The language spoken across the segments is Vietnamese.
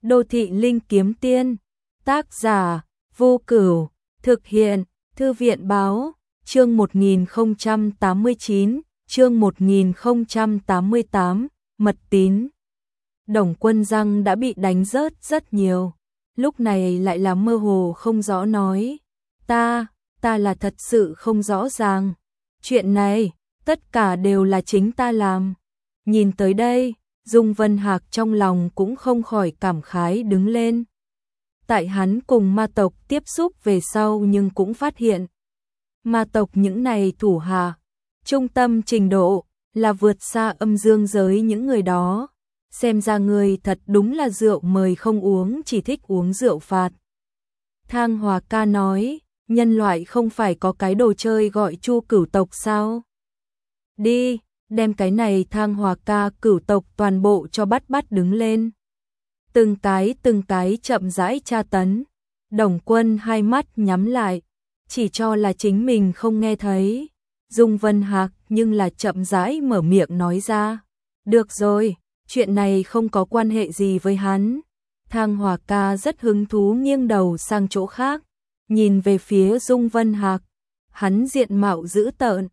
Đô thị linh kiếm tiên, tác giả, Vô Cửu, thực hiện, Thư viện báo, chương 1089, chương 1088, mật tín. Đồng Quân răng đã bị đánh rớt rất nhiều, lúc này lại là mơ hồ không rõ nói. Ta là thật sự không rõ ràng. Chuyện này, tất cả đều là chính ta làm. Nhìn tới đây, Dung Vân Hạc trong lòng cũng không khỏi cảm khái đứng lên. Tại hắn cùng ma tộc tiếp xúc về sau nhưng cũng phát hiện. Ma tộc những này thủ hạ, trung tâm trình độ, là vượt xa âm dương giới những người đó. Xem ra người thật đúng là rượu mời không uống, chỉ thích uống rượu phạt. Thang Hòa Ca nói, nhân loại không phải có cái đồ chơi gọi Chu cửu tộc sao? Đi, đem cái này Thang Hòa Ca cửu tộc toàn bộ cho bắt đứng lên. Từng cái chậm rãi tra tấn. Đồng Quân hai mắt nhắm lại, chỉ cho là chính mình không nghe thấy. Dung Vân Hạc nhưng là chậm rãi mở miệng nói ra. Được rồi, chuyện này không có quan hệ gì với hắn. Thang Hòa Ca rất hứng thú nghiêng đầu sang chỗ khác, nhìn về phía Dung Vân Hạc. Hắn diện mạo dữ tợn,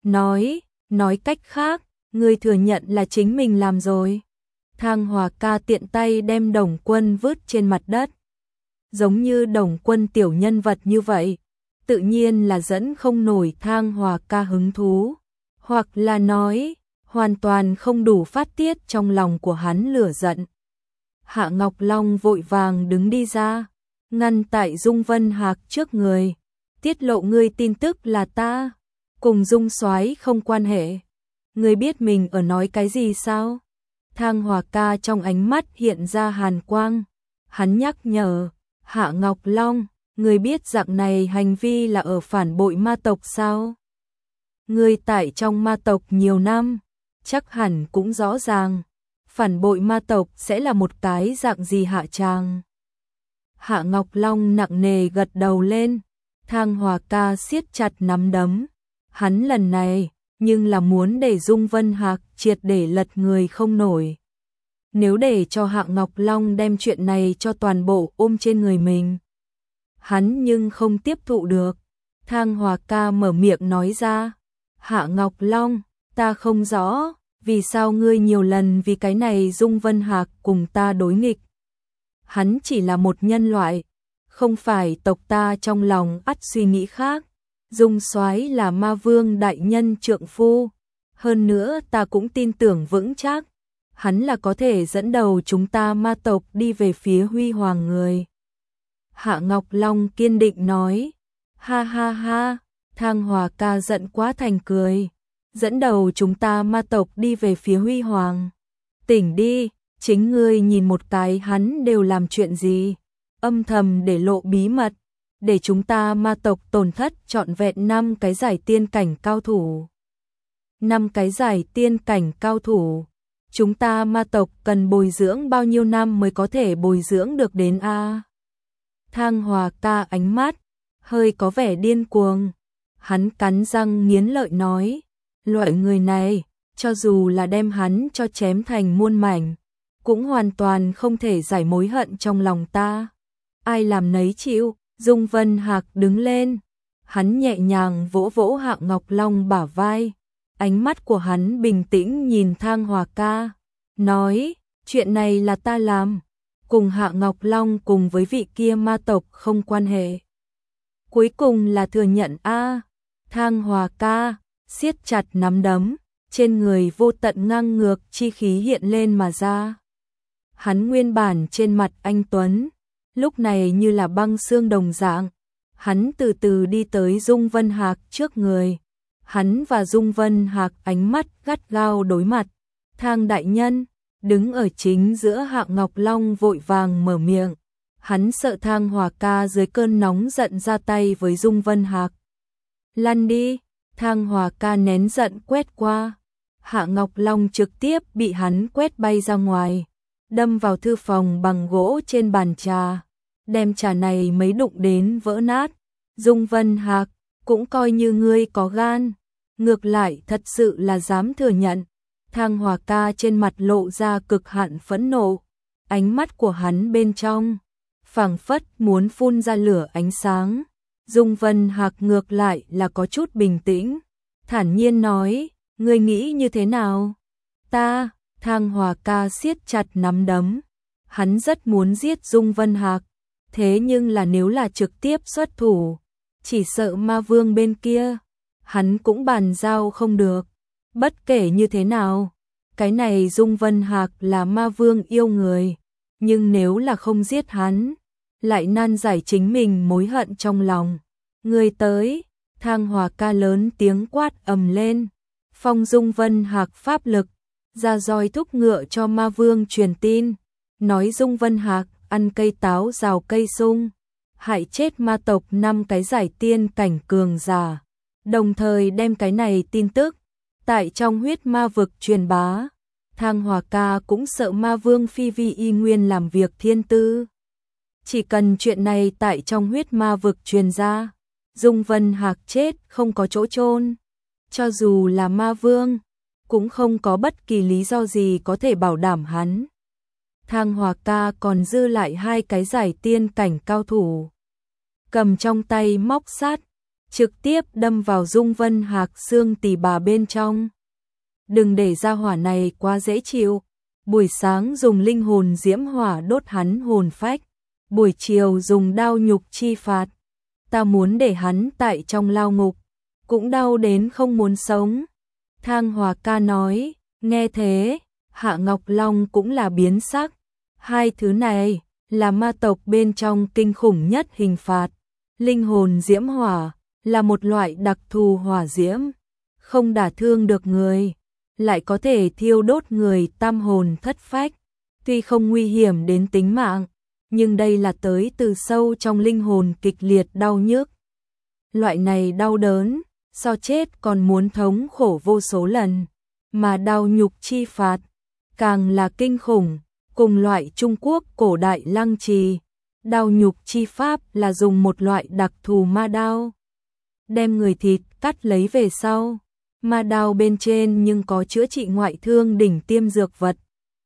nói cách khác, ngươi thừa nhận là chính mình làm rồi. Thang Hòa Ca tiện tay đem Đồng Quân vứt trên mặt đất. Giống như Đồng Quân tiểu nhân vật như vậy, tự nhiên là dẫn không nổi Thang Hòa Ca hứng thú, hoặc là nói, hoàn toàn không đủ phát tiết trong lòng của hắn lửa giận. Hạ Ngọc Long vội vàng đứng đi ra, ngăn tại Dung Vân Hạc trước người. Tiết lộ ngươi tin tức là ta, cùng Dung Soái không quan hệ. Ngươi biết mình ở nói cái gì sao? Thang Hòa Ca trong ánh mắt hiện ra hàn quang. Hắn nhắc nhở, Hạ Ngọc Long, ngươi biết dạng này hành vi là ở phản bội ma tộc sao? Ngươi tại trong ma tộc nhiều năm, chắc hẳn cũng rõ ràng, phản bội ma tộc sẽ là một cái dạng gì hạ tràng. Hạ Ngọc Long nặng nề gật đầu lên. Thang Hòa Ca siết chặt nắm đấm. Hắn lần này nhưng là muốn để Dung Vân Hạc triệt để lật người không nổi. Nếu để cho Hạ Ngọc Long đem chuyện này cho toàn bộ ôm trên người mình, hắn nhưng không tiếp thụ được. Thang Hòa Ca mở miệng nói ra, Hạ Ngọc Long, ta không rõ, vì sao ngươi nhiều lần vì cái này Dung Vân Hạc cùng ta đối nghịch. Hắn chỉ là một nhân loại, không phải tộc ta trong lòng ắt suy nghĩ khác. Dung Soái là ma vương đại nhân trượng phu, hơn nữa ta cũng tin tưởng vững chắc, hắn là có thể dẫn đầu chúng ta ma tộc đi về phía huy hoàng người. Hạ Ngọc Long kiên định nói, ha ha ha. Thang Hòa Ca giận quá thành cười, dẫn đầu chúng ta ma tộc đi về phía huy hoàng. Tỉnh đi, chính ngươi nhìn một cái hắn đều làm chuyện gì, âm thầm để lộ bí mật, để chúng ta ma tộc tổn thất trọn vẹn 5 cái giải tiên cảnh cao thủ. 5 cái giải tiên cảnh cao thủ, chúng ta ma tộc cần bồi dưỡng bao nhiêu năm mới có thể bồi dưỡng được đến a? Thang Hòa Ca ánh mắt hơi có vẻ điên cuồng, hắn cắn răng nghiến lợi nói, loại người này, cho dù là đem hắn cho chém thành muôn mảnh, cũng hoàn toàn không thể giải mối hận trong lòng ta. Ai làm nấy chịu. Dung Vân Hạc đứng lên, hắn nhẹ nhàng vỗ vỗ Hạ Ngọc Long bả vai, ánh mắt của hắn bình tĩnh nhìn Thang Hòa Ca, nói, chuyện này là ta làm, cùng Hạ Ngọc Long cùng với vị kia ma tộc không quan hệ. Cuối cùng là thừa nhận a. Thang Hòa Ca siết chặt nắm đấm, trên người vô tận ngang ngược chi khí hiện lên mà ra. Hắn nguyên bản trên mặt anh tuấn, lúc này như là băng xương đồng dạng. Hắn từ từ đi tới Dung Vân Hạc trước người. Hắn và Dung Vân Hạc ánh mắt gắt gao đối mặt. Thang đại nhân, đứng ở chính giữa Hạ Ngọc Long vội vàng mở miệng. Hắn sợ Thang Hòa Ca dưới cơn nóng giận ra tay với Dung Vân Hạc. Lăn đi, Thang Hòa Ca nén giận quét qua. Hạ Ngọc Long trực tiếp bị hắn quét bay ra ngoài, đâm vào thư phòng bằng gỗ trên bàn trà, đem trà này mấy đụng đến vỡ nát. Dung Vân Hạc, cũng coi như ngươi có gan, ngược lại thật sự là dám thừa nhận. Thang Hòa Ca trên mặt lộ ra cực hạn phẫn nộ, ánh mắt của hắn bên trong phảng phất muốn phun ra lửa ánh sáng. Dung Vân Hạc ngược lại là có chút bình tĩnh, thản nhiên nói, ngươi nghĩ như thế nào? Ta, Thang Hòa Ca siết chặt nắm đấm, hắn rất muốn giết Dung Vân Hạc, thế nhưng là nếu là trực tiếp xuất thủ, chỉ sợ ma vương bên kia, hắn cũng bàn giao không được. Bất kể như thế nào, cái này Dung Vân Hạc là ma vương yêu người, nhưng nếu là không giết hắn, lại nan giải chính mình mối hận trong lòng. Người tới, Thang Hòa Ca lớn tiếng quát ầm lên, phong Dung Vân Hạc pháp lực, ra roi thúc ngựa cho ma vương truyền tin, nói Dung Vân Hạc ăn cây táo rào cây sung, hại chết ma tộc 5 cái giải tiên cảnh cường giả, đồng thời đem cái này tin tức tại trong huyết ma vực truyền bá. Thang Hòa Ca cũng sợ ma vương Phi Vi y nguyên làm việc thiên tư. Chỉ cần chuyện này tại trong huyết ma vực truyền ra, Dung Vân Hạc chết không có chỗ chôn. Cho dù là ma vương, cũng không có bất kỳ lý do gì có thể bảo đảm hắn. Thang Hòa Ca còn dư lại 2 cái giải tiên cảnh cao thủ. Cầm trong tay móc sắt, trực tiếp đâm vào Dung Vân Hạc xương tỳ bà bên trong. Đừng để ra hỏa này quá dễ chịu. Buổi sáng dùng linh hồn diễm hỏa đốt hắn hồn phách, buổi chiều dùng đao nhục chi phạt. Ta muốn để hắn tại trong lao ngục, cũng đau đến không muốn sống. Thang Hòa Ca nói, nghe thế, Hạ Ngọc Long cũng là biến sắc. 2 thứ này là ma tộc bên trong kinh khủng nhất hình phạt. Linh hồn diễm hỏa là một loại đặc thù hỏa diễm, không đả thương được người, lại có thể thiêu đốt người tam hồn thất phách. Tuy không nguy hiểm đến tính mạng, nhưng đây là tới từ sâu trong linh hồn kịch liệt đau nhức. Loại này đau đớn, so chết còn muốn thống khổ vô số lần, mà đau nhục chi phạt, càng là kinh khủng, cùng loại Trung Quốc cổ đại lăng trì. Đau nhục chi pháp là dùng một loại đặc thù ma đao, đem người thịt cắt lấy về sau, ma đao bên trên nhưng có chữa trị ngoại thương đỉnh tiêm dược vật.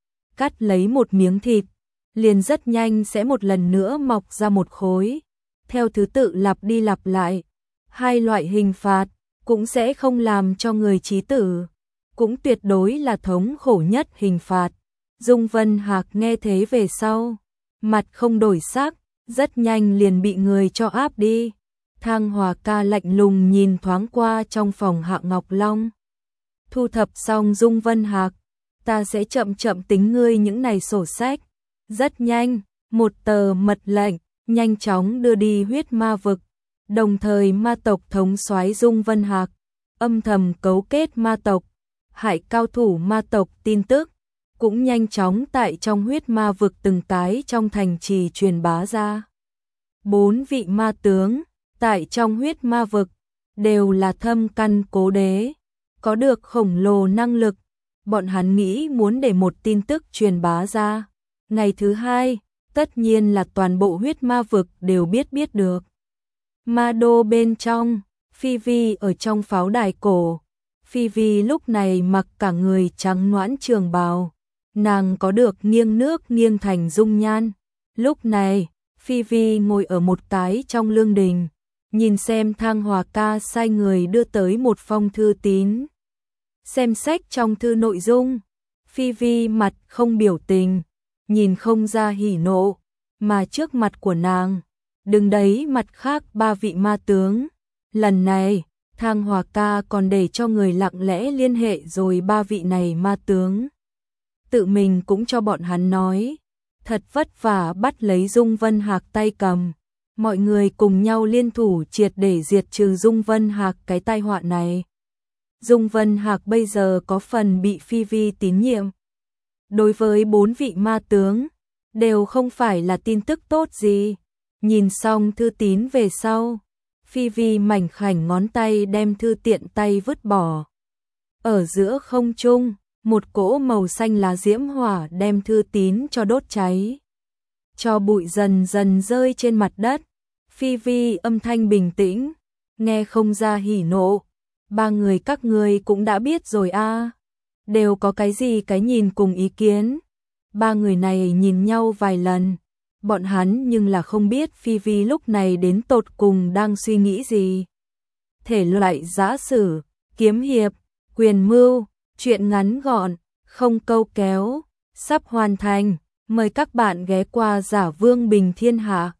Cắt lấy một miếng thịt, liền rất nhanh sẽ một lần nữa mọc ra một khối, theo thứ tự lặp đi lặp lại. 2 loại hình phạt cũng sẽ không làm cho người chí tử, cũng tuyệt đối là thống khổ nhất hình phạt. Dung Vân Hạc nghe thế về sau, mặt không đổi sắc, rất nhanh liền bị người cho áp đi. Thang Hòa Ca lạnh lùng nhìn thoáng qua trong phòng Hạ Ngọc Long. Thu thập xong Dung Vân Hạc, ta sẽ chậm chậm tính ngươi những này sổ sách. Rất nhanh, một tờ mật lệnh nhanh chóng đưa đi huyết ma vực, đồng thời ma tộc thống soái Dung Vân Hạc âm thầm cấu kết ma tộc, hại cao thủ ma tộc tin tức cũng nhanh chóng tại trong huyết ma vực từng cái trong thành trì truyền bá ra. 4 vị ma tướng tại trong huyết ma vực đều là thâm căn cố đế, có được khổng lồ năng lực. Bọn hắn nghĩ muốn để một tin tức truyền bá ra, ngày thứ 2, tất nhiên là toàn bộ huyết ma vực đều biết được. Ma đô bên trong, Phi Vi ở trong pháo đài cổ. Phi Vi lúc này mặc cả người trắng nõn trường bào, nàng có được nghiêng nước nghiêng thành dung nhan. Lúc này, Phi Vi ngồi ở một cái trong lương đình, nhìn xem Thang Hòa Ca sai người đưa tới một phong thư tín. Xem sách trong thư nội dung, Phi Vi mặt không biểu tình, nhìn không ra hỉ nộ, mà trước mặt của nàng, đứng đấy mặt khác 3 vị ma tướng. Lần này, Thang Hòa Ca còn để cho người lặng lẽ liên hệ rồi 3 vị này ma tướng. Tự mình cũng cho bọn hắn nói, thật vất vả bắt lấy Dung Vân Hạc tay cầm. Mọi người cùng nhau liên thủ triệt để diệt trừ Dung Vân Hạc cái tai họa này. Dung Vân Hạc bây giờ có phần bị Phi Vi tín nhiệm. Đối với 4 vị ma tướng, đều không phải là tin tức tốt gì. Nhìn xong thư tín về sau, Phi Vi mảnh khảnh ngón tay đem thư tiện tay vứt bỏ. Ở giữa không trung, một cỗ màu xanh lá diễm hỏa đem thư tín cho đốt cháy. Cho bụi dần dần rơi trên mặt đất. Phi Vi âm thanh bình tĩnh, nghe không ra hỉ nộ. 3 người các ngươi cũng đã biết rồi a, đều có cái gì cái nhìn cùng ý kiến. Ba người này nhìn nhau vài lần, bọn hắn nhưng là không biết Phi Vi lúc này đến tột cùng đang suy nghĩ gì. Thể loại giã sử, kiếm hiệp, quyền mưu, truyện ngắn gọn, không câu kéo, sắp hoàn thành. Mời các bạn ghé qua Giả Vương Bình Thiên Hạ.